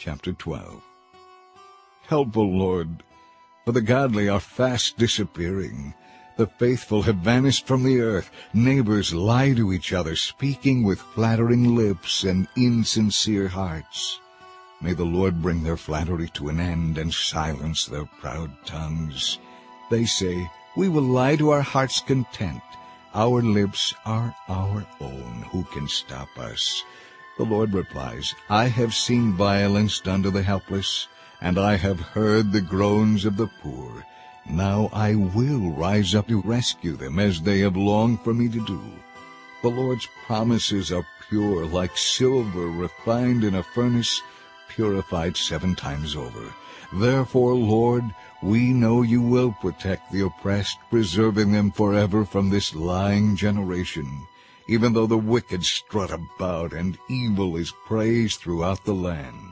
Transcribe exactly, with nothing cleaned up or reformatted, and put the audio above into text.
Chapter twelve. Help, O Lord, for the godly are fast disappearing. The faithful have vanished from the earth. Neighbors lie to each other, speaking with flattering lips and insincere hearts. May the Lord bring their flattery to an end and silence their proud tongues. They say, "We will lie to our heart's content. Our lips are our own. Who can stop us?" The Lord replies, "I have seen violence done to the helpless, and I have heard the groans of the poor. Now I will rise up to rescue them, as they have longed for me to do." The Lord's promises are pure, like silver refined in a furnace, purified seven times over. Therefore, Lord, we know you will protect the oppressed, preserving them forever from this lying generation, even though the wicked strut about and evil is praised throughout the land.